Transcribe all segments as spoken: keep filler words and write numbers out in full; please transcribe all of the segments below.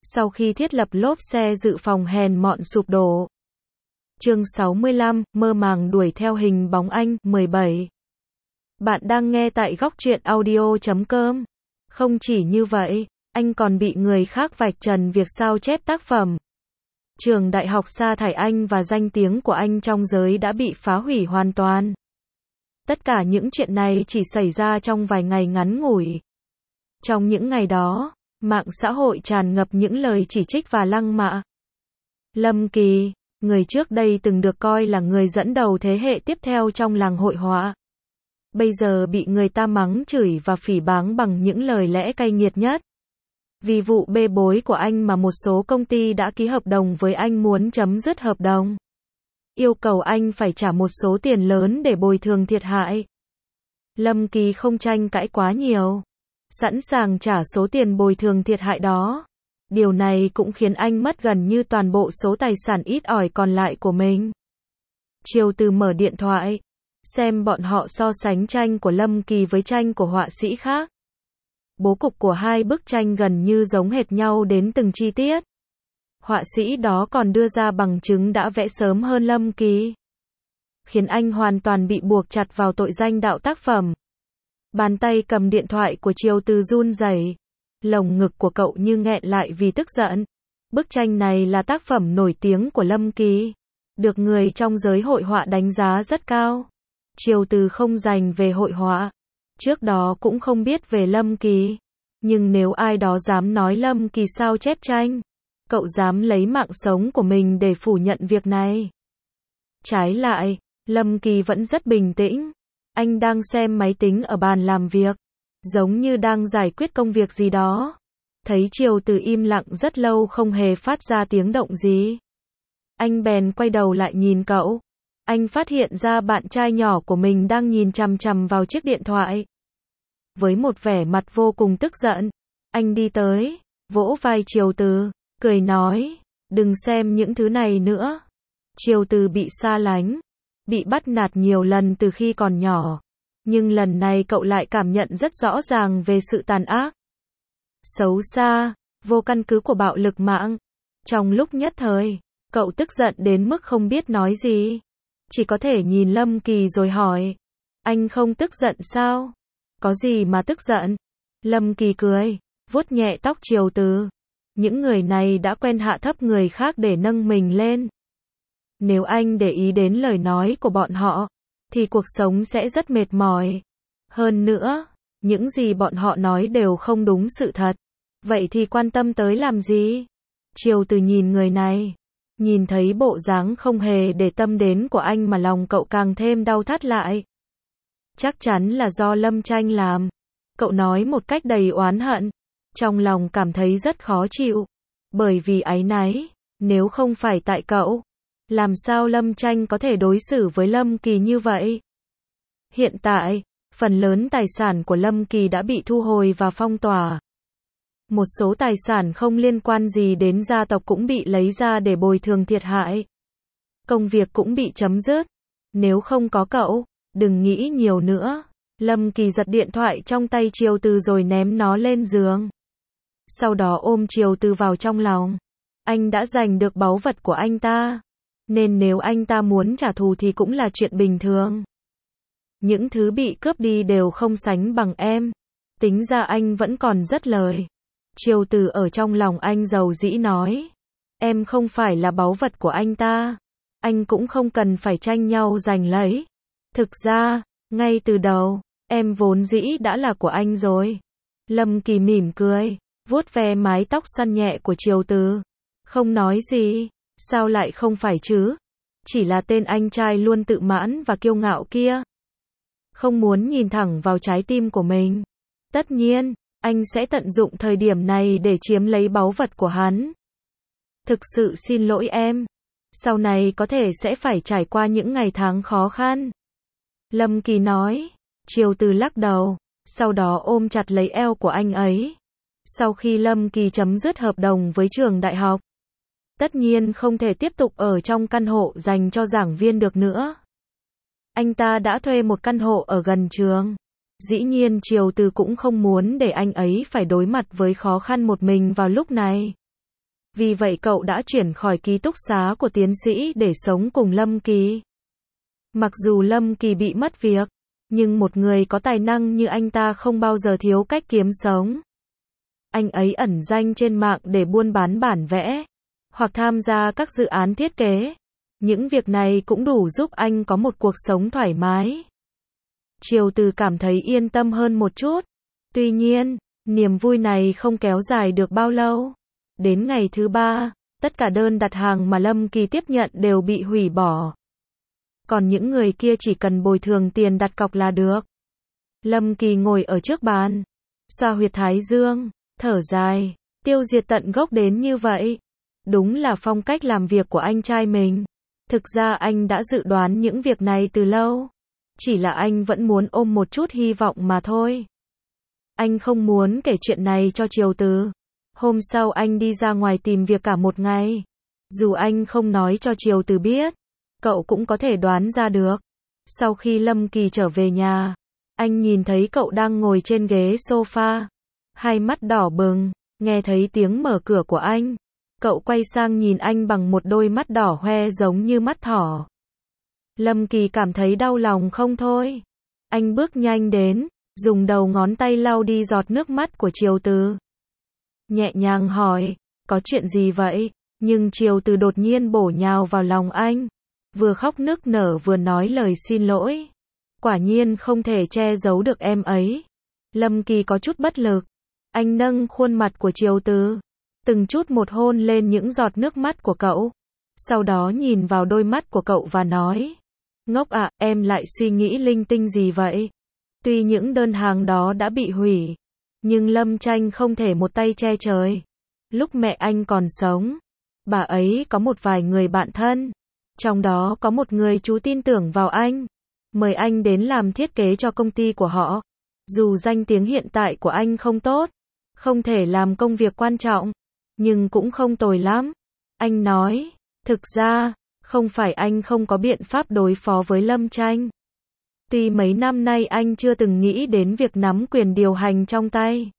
sau khi thiết lập lốp xe dự phòng hèn mọn sụp đổ. Chương sáu mươi lăm, mơ màng đuổi theo hình bóng anh, mười bảy. Bạn đang nghe tại góc truyện audio chấm com. Không chỉ như vậy, anh còn bị người khác vạch trần việc sao chép tác phẩm. Trường đại học sa thải anh và danh tiếng của anh trong giới đã bị phá hủy hoàn toàn. Tất cả những chuyện này chỉ xảy ra trong vài ngày ngắn ngủi. Trong những ngày đó, mạng xã hội tràn ngập những lời chỉ trích và lăng mạ. Lâm Kỳ, người trước đây từng được coi là người dẫn đầu thế hệ tiếp theo trong làng hội họa, bây giờ bị người ta mắng chửi và phỉ báng bằng những lời lẽ cay nghiệt nhất. Vì vụ bê bối của anh mà một số công ty đã ký hợp đồng với anh muốn chấm dứt hợp đồng. Yêu cầu anh phải trả một số tiền lớn để bồi thường thiệt hại. Lâm Kỳ không tranh cãi quá nhiều, sẵn sàng trả số tiền bồi thường thiệt hại đó. Điều này cũng khiến anh mất gần như toàn bộ số tài sản ít ỏi còn lại của mình. Triều Từ mở điện thoại, xem bọn họ so sánh tranh của Lâm Kỳ với tranh của họa sĩ khác. Bố cục của hai bức tranh gần như giống hệt nhau đến từng chi tiết. Họa sĩ đó còn đưa ra bằng chứng đã vẽ sớm hơn Lâm Kỳ, khiến anh hoàn toàn bị buộc chặt vào tội danh đạo tác phẩm. Bàn tay cầm điện thoại của Triều Từ run rẩy, lồng ngực của cậu như nghẹn lại vì tức giận. Bức tranh này là tác phẩm nổi tiếng của Lâm Kỳ, được người trong giới hội họa đánh giá rất cao. Triều Từ không dành về hội họa, trước đó cũng không biết về Lâm Kỳ, nhưng nếu ai đó dám nói Lâm Kỳ sao chép tranh, cậu dám lấy mạng sống của mình để phủ nhận việc này. Trái lại, Lâm Kỳ vẫn rất bình tĩnh. Anh đang xem máy tính ở bàn làm việc, giống như đang giải quyết công việc gì đó. Thấy Triều Từ im lặng rất lâu không hề phát ra tiếng động gì, anh bèn quay đầu lại nhìn cậu. Anh phát hiện ra bạn trai nhỏ của mình đang nhìn chằm chằm vào chiếc điện thoại. Với một vẻ mặt vô cùng tức giận, anh đi tới, vỗ vai Triều Từ, cười nói, đừng xem những thứ này nữa. Triều Từ bị xa lánh, bị bắt nạt nhiều lần từ khi còn nhỏ, nhưng lần này cậu lại cảm nhận rất rõ ràng về sự tàn ác, xấu xa, vô căn cứ của bạo lực mạng. Trong lúc nhất thời, cậu tức giận đến mức không biết nói gì, chỉ có thể nhìn Lâm Kỳ rồi hỏi, anh không tức giận sao? Có gì mà tức giận? Lâm Kỳ cười, vuốt nhẹ tóc Triều Từ. Những người này đã quen hạ thấp người khác để nâng mình lên. Nếu anh để ý đến lời nói của bọn họ, thì cuộc sống sẽ rất mệt mỏi. Hơn nữa, những gì bọn họ nói đều không đúng sự thật. Vậy thì quan tâm tới làm gì? Triều Từ nhìn người này, nhìn thấy bộ dáng không hề để tâm đến của anh mà lòng cậu càng thêm đau thắt lại. Chắc chắn là do Lâm Tranh làm. Cậu nói một cách đầy oán hận, trong lòng cảm thấy rất khó chịu. Bởi vì áy náy, nếu không phải tại cậu, làm sao Lâm Tranh có thể đối xử với Lâm Kỳ như vậy? Hiện tại, phần lớn tài sản của Lâm Kỳ đã bị thu hồi và phong tỏa. Một số tài sản không liên quan gì đến gia tộc cũng bị lấy ra để bồi thường thiệt hại. Công việc cũng bị chấm dứt. Nếu không có cậu, đừng nghĩ nhiều nữa. Lâm Kỳ giật điện thoại trong tay Triều Từ rồi ném nó lên giường. Sau đó ôm Triều Từ vào trong lòng. Anh đã giành được báu vật của anh ta, nên nếu anh ta muốn trả thù thì cũng là chuyện bình thường. Những thứ bị cướp đi đều không sánh bằng em. Tính ra anh vẫn còn rất lời. Triều Từ ở trong lòng anh dầu dĩ nói, em không phải là báu vật của anh ta, anh cũng không cần phải tranh nhau giành lấy. Thực ra, ngay từ đầu, em vốn dĩ đã là của anh rồi. Lâm Kỳ mỉm cười, vuốt ve mái tóc săn nhẹ của Triều Từ, không nói gì. Sao lại không phải chứ? Chỉ là tên anh trai luôn tự mãn và kiêu ngạo kia, không muốn nhìn thẳng vào trái tim của mình. Tất nhiên, anh sẽ tận dụng thời điểm này để chiếm lấy báu vật của hắn. Thực sự xin lỗi em. Sau này có thể sẽ phải trải qua những ngày tháng khó khăn. Lâm Kỳ nói. Triều Từ lắc đầu, sau đó ôm chặt lấy eo của anh ấy. Sau khi Lâm Kỳ chấm dứt hợp đồng với trường đại học, tất nhiên không thể tiếp tục ở trong căn hộ dành cho giảng viên được nữa. Anh ta đã thuê một căn hộ ở gần trường. Dĩ nhiên Triều Từ cũng không muốn để anh ấy phải đối mặt với khó khăn một mình vào lúc này. Vì vậy cậu đã chuyển khỏi ký túc xá của tiến sĩ để sống cùng Lâm Kỳ. Mặc dù Lâm Kỳ bị mất việc, nhưng một người có tài năng như anh ta không bao giờ thiếu cách kiếm sống. Anh ấy ẩn danh trên mạng để buôn bán bản vẽ, hoặc tham gia các dự án thiết kế. Những việc này cũng đủ giúp anh có một cuộc sống thoải mái. Triều Từ cảm thấy yên tâm hơn một chút. Tuy nhiên, niềm vui này không kéo dài được bao lâu. Đến ngày thứ ba, tất cả đơn đặt hàng mà Lâm Kỳ tiếp nhận đều bị hủy bỏ. Còn những người kia chỉ cần bồi thường tiền đặt cọc là được. Lâm Kỳ ngồi ở trước bàn, xoa huyệt thái dương, thở dài, tiêu diệt tận gốc đến như vậy. Đúng là phong cách làm việc của anh trai mình. Thực ra anh đã dự đoán những việc này từ lâu. Chỉ là anh vẫn muốn ôm một chút hy vọng mà thôi. Anh không muốn kể chuyện này cho Triều Từ. Hôm sau anh đi ra ngoài tìm việc cả một ngày. Dù anh không nói cho Triều Từ biết, cậu cũng có thể đoán ra được. Sau khi Lâm Kỳ trở về nhà, anh nhìn thấy cậu đang ngồi trên ghế sofa, hai mắt đỏ bừng, nghe thấy tiếng mở cửa của anh. Cậu quay sang nhìn anh bằng một đôi mắt đỏ hoe giống như mắt thỏ. Lâm Kỳ cảm thấy đau lòng không thôi. Anh bước nhanh đến, dùng đầu ngón tay lau đi giọt nước mắt của Triều Từ. Nhẹ nhàng hỏi, có chuyện gì vậy? Nhưng Triều Từ đột nhiên bổ nhào vào lòng anh, vừa khóc nức nở vừa nói lời xin lỗi. Quả nhiên không thể che giấu được em ấy. Lâm Kỳ có chút bất lực. Anh nâng khuôn mặt của Triều Từ, từng chút một hôn lên những giọt nước mắt của cậu. Sau đó nhìn vào đôi mắt của cậu và nói, ngốc ạ, à, em lại suy nghĩ linh tinh gì vậy? Tuy những đơn hàng đó đã bị hủy, nhưng Lâm Tranh không thể một tay che trời. Lúc mẹ anh còn sống, bà ấy có một vài người bạn thân. Trong đó có một người chú tin tưởng vào anh, mời anh đến làm thiết kế cho công ty của họ. Dù danh tiếng hiện tại của anh không tốt, không thể làm công việc quan trọng, nhưng cũng không tồi lắm. Anh nói, thực ra, không phải anh không có biện pháp đối phó với Lâm Tranh. Tuy mấy năm nay anh chưa từng nghĩ đến việc nắm quyền điều hành trong tay,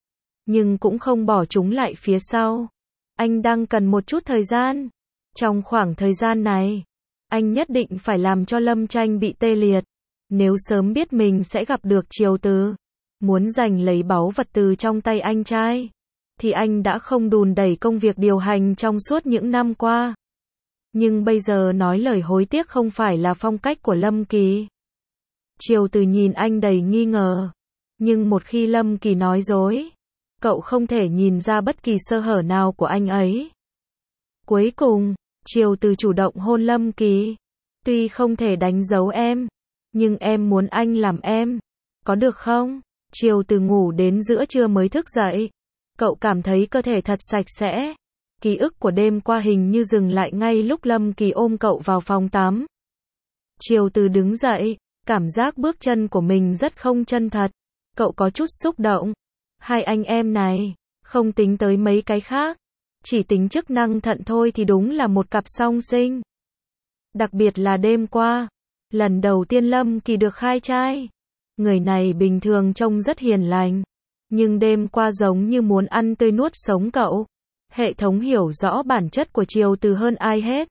nhưng cũng không bỏ chúng lại phía sau. Anh đang cần một chút thời gian. Trong khoảng thời gian này, anh nhất định phải làm cho Lâm Tranh bị tê liệt. Nếu sớm biết mình sẽ gặp được Triều Từ, muốn giành lấy báu vật từ trong tay anh trai, thì anh đã không đùn đẩy công việc điều hành trong suốt những năm qua. Nhưng bây giờ nói lời hối tiếc không phải là phong cách của Lâm Kỳ. Triều Từ nhìn anh đầy nghi ngờ. Nhưng một khi Lâm Kỳ nói dối, cậu không thể nhìn ra bất kỳ sơ hở nào của anh ấy. Cuối cùng, Triều Từ chủ động hôn Lâm Kỳ. Tuy không thể đánh dấu em, nhưng em muốn anh làm em. Có được không? Triều Từ ngủ đến giữa trưa mới thức dậy. Cậu cảm thấy cơ thể thật sạch sẽ. Ký ức của đêm qua hình như dừng lại ngay lúc Lâm Kỳ ôm cậu vào phòng tắm. Triều Từ đứng dậy, cảm giác bước chân của mình rất không chân thật. Cậu có chút xúc động. Hai anh em này, không tính tới mấy cái khác, chỉ tính chức năng thận thôi thì đúng là một cặp song sinh. Đặc biệt là đêm qua, lần đầu tiên Lâm Kỳ được khai trai. Người này bình thường trông rất hiền lành, nhưng đêm qua giống như muốn ăn tươi nuốt sống cậu. Hệ thống hiểu rõ bản chất của Triều Từ hơn ai hết.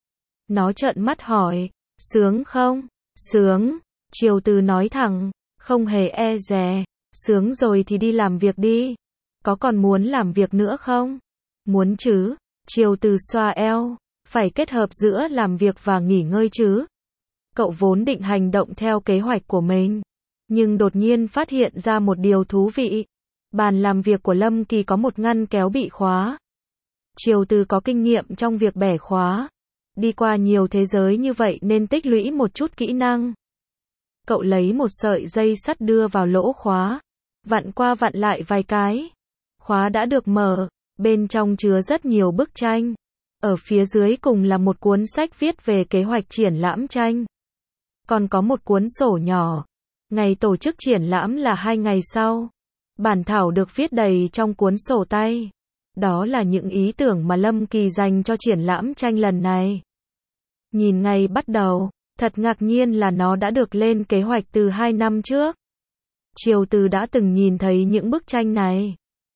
Nó trợn mắt hỏi, sướng không? Sướng. Triều Từ nói thẳng, không hề e dè. Sướng rồi thì đi làm việc đi. Có còn muốn làm việc nữa không? Muốn chứ. Triều Từ xoa eo, phải kết hợp giữa làm việc và nghỉ ngơi chứ. Cậu vốn định hành động theo kế hoạch của mình, nhưng đột nhiên phát hiện ra một điều thú vị. Bàn làm việc của Lâm Kỳ có một ngăn kéo bị khóa. Triều Từ có kinh nghiệm trong việc bẻ khóa. Đi qua nhiều thế giới như vậy nên tích lũy một chút kỹ năng. Cậu lấy một sợi dây sắt đưa vào lỗ khóa, vặn qua vặn lại vài cái. Khóa đã được mở, bên trong chứa rất nhiều bức tranh. Ở phía dưới cùng là một cuốn sách viết về kế hoạch triển lãm tranh. Còn có một cuốn sổ nhỏ. Ngày tổ chức triển lãm là hai ngày sau. Bản thảo được viết đầy trong cuốn sổ tay. Đó là những ý tưởng mà Lâm Kỳ dành cho triển lãm tranh lần này. Nhìn ngày bắt đầu, thật ngạc nhiên là nó đã được lên kế hoạch từ hai năm trước. Triều Từ đã từng nhìn thấy những bức tranh này.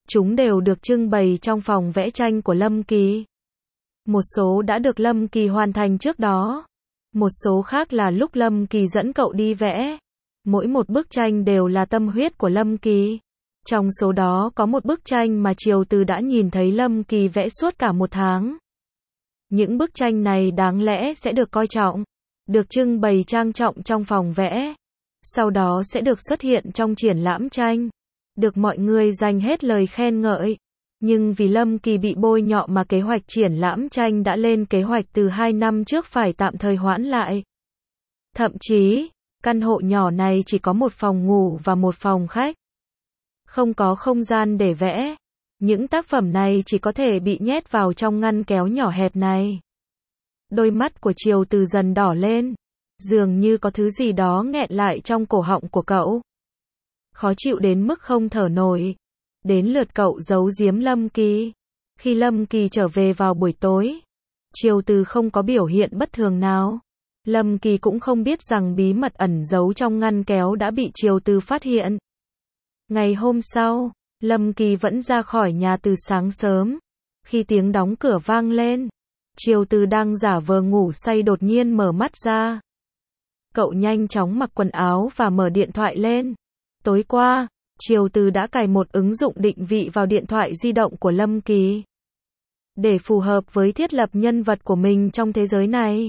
Chúng đều được trưng bày trong phòng vẽ tranh của Lâm Kỳ. Một số đã được Lâm Kỳ hoàn thành trước đó. Một số khác là lúc Lâm Kỳ dẫn cậu đi vẽ. Mỗi một bức tranh đều là tâm huyết của Lâm Kỳ. Trong số đó có một bức tranh mà Triều Từ đã nhìn thấy Lâm Kỳ vẽ suốt cả một tháng. Những bức tranh này đáng lẽ sẽ được coi trọng, được trưng bày trang trọng trong phòng vẽ. Sau đó sẽ được xuất hiện trong triển lãm tranh, được mọi người dành hết lời khen ngợi. Nhưng vì Lâm Kỳ bị bôi nhọ mà kế hoạch triển lãm tranh đã lên kế hoạch từ hai năm trước phải tạm thời hoãn lại. Thậm chí, căn hộ nhỏ này chỉ có một phòng ngủ và một phòng khách. Không có không gian để vẽ. Những tác phẩm này chỉ có thể bị nhét vào trong ngăn kéo nhỏ hẹp này. Đôi mắt của Triều Từ dần đỏ lên. Dường như có thứ gì đó nghẹn lại trong cổ họng của cậu. Khó chịu đến mức không thở nổi. Đến lượt cậu giấu giếm Lâm Kỳ. Khi Lâm Kỳ trở về vào buổi tối, Triều Từ không có biểu hiện bất thường nào. Lâm Kỳ cũng không biết rằng bí mật ẩn giấu trong ngăn kéo đã bị Triều Từ phát hiện. Ngày hôm sau, Lâm Kỳ vẫn ra khỏi nhà từ sáng sớm. Khi tiếng đóng cửa vang lên, Triều Từ đang giả vờ ngủ say đột nhiên mở mắt ra. Cậu nhanh chóng mặc quần áo và mở điện thoại lên. Tối qua, Triều Từ đã cài một ứng dụng định vị vào điện thoại di động của Lâm Kỳ. Để phù hợp với thiết lập nhân vật của mình trong thế giới này.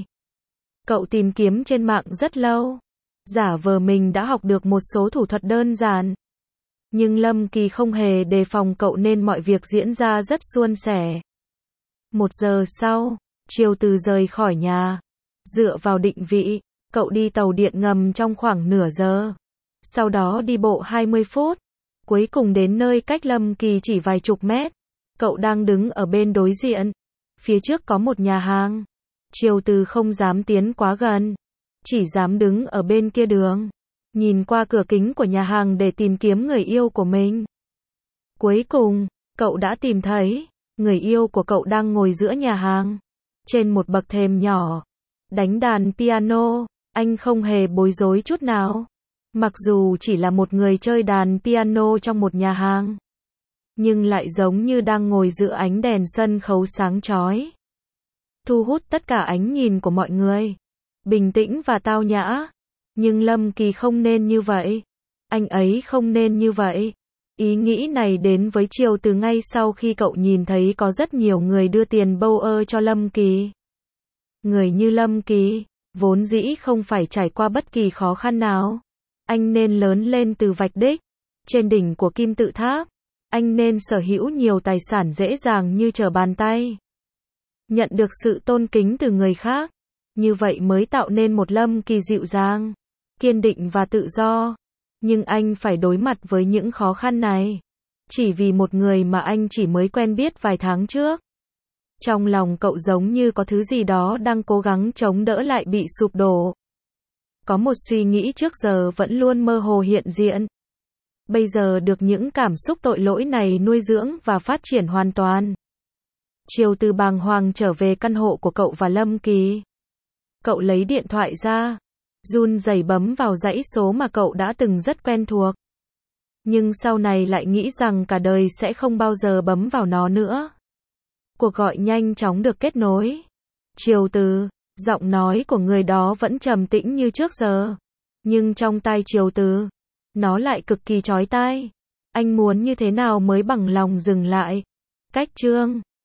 Cậu tìm kiếm trên mạng rất lâu. Giả vờ mình đã học được một số thủ thuật đơn giản. Nhưng Lâm Kỳ không hề đề phòng cậu nên mọi việc diễn ra rất suôn sẻ. Một giờ sau, Triều Từ rời khỏi nhà. Dựa vào định vị, cậu đi tàu điện ngầm trong khoảng nửa giờ. Sau đó đi bộ hai mươi phút. Cuối cùng đến nơi cách Lâm Kỳ chỉ vài chục mét. Cậu đang đứng ở bên đối diện. Phía trước có một nhà hàng. Triều Từ không dám tiến quá gần. Chỉ dám đứng ở bên kia đường. Nhìn qua cửa kính của nhà hàng để tìm kiếm người yêu của mình. Cuối cùng, cậu đã tìm thấy. Người yêu của cậu đang ngồi giữa nhà hàng. Trên một bậc thềm nhỏ. Đánh đàn piano. Anh không hề bối rối chút nào. Mặc dù chỉ là một người chơi đàn piano trong một nhà hàng. Nhưng lại giống như đang ngồi giữa ánh đèn sân khấu sáng chói. Thu hút tất cả ánh nhìn của mọi người. Bình tĩnh và tao nhã. Nhưng Lâm Kỳ không nên như vậy. Anh ấy không nên như vậy. Ý nghĩ này đến với Triều Từ ngay sau khi cậu nhìn thấy có rất nhiều người đưa tiền bâu ơ cho Lâm Kỳ. Người như Lâm Kỳ, vốn dĩ không phải trải qua bất kỳ khó khăn nào. Anh nên lớn lên từ vạch đích, trên đỉnh của kim tự tháp. Anh nên sở hữu nhiều tài sản dễ dàng như trở bàn tay. Nhận được sự tôn kính từ người khác. Như vậy mới tạo nên một Lâm Kỳ dịu dàng, kiên định và tự do. Nhưng anh phải đối mặt với những khó khăn này. Chỉ vì một người mà anh chỉ mới quen biết vài tháng trước. Trong lòng cậu giống như có thứ gì đó đang cố gắng chống đỡ lại bị sụp đổ. Có một suy nghĩ trước giờ vẫn luôn mơ hồ hiện diện. Bây giờ được những cảm xúc tội lỗi này nuôi dưỡng và phát triển hoàn toàn. Triều Từ bàng hoàng trở về căn hộ của cậu và Lâm Kỳ. Cậu lấy điện thoại ra, run rẩy bấm vào dãy số mà cậu đã từng rất quen thuộc. Nhưng sau này lại nghĩ rằng cả đời sẽ không bao giờ bấm vào nó nữa. Cuộc gọi nhanh chóng được kết nối. Triều Từ, giọng nói của người đó vẫn trầm tĩnh như trước giờ. Nhưng trong tai Triều Từ, nó lại cực kỳ chói tai. Anh muốn như thế nào mới bằng lòng dừng lại. Cách chương